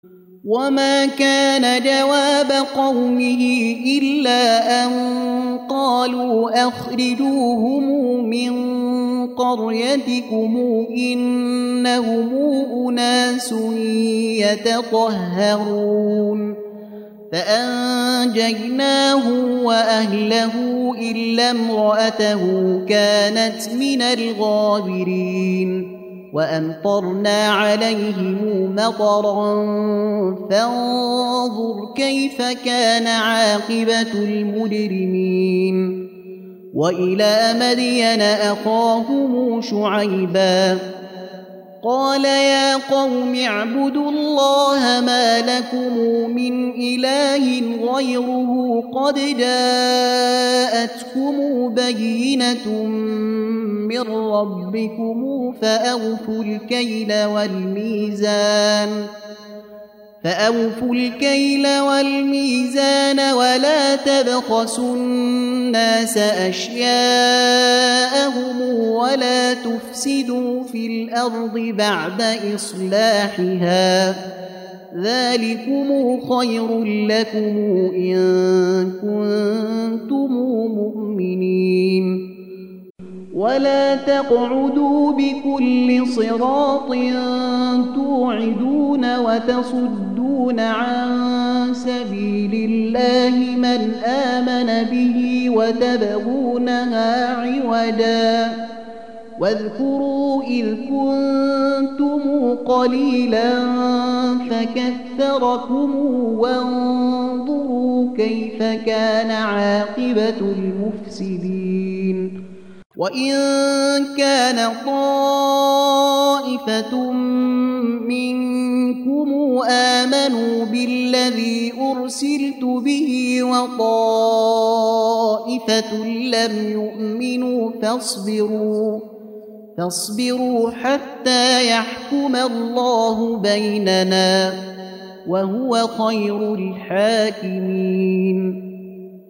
وما كان جواب قومه إلا أن قالوا أخرجوهم من قريتكم إنهم أناس يتطهرون فأنجيناه وأهله إلا امرأته كانت من الغابرين وأمطرنا عليهم مطرا فانظر كيف كان عاقبة المجرمين وإلى مدين أخاهم شعيبا قال يا قوم اعبدوا الله ما لكم من إله غيره قد جاءتكم بينة من ربكم فأوفوا الكيل والميزان ولا تبخسوا الناس أشياءهم ولا تفسدوا في الأرض بعد إصلاحها ذلكم خير لكم إن كنتم مؤمنين ولا تقعدوا بكل صراط توعدون وتصدون عن سبيل الله من آمن به وتبغونها عوجا واذكروا إذ كنتم قليلا فكثركم وانظروا كيف كان عاقبة المفسدين وإن كان طائفة منكم آمنوا بالذي أرسلت به وطائفة لم يؤمنوا فاصبروا حتى يحكم الله بيننا وهو خير الحاكمين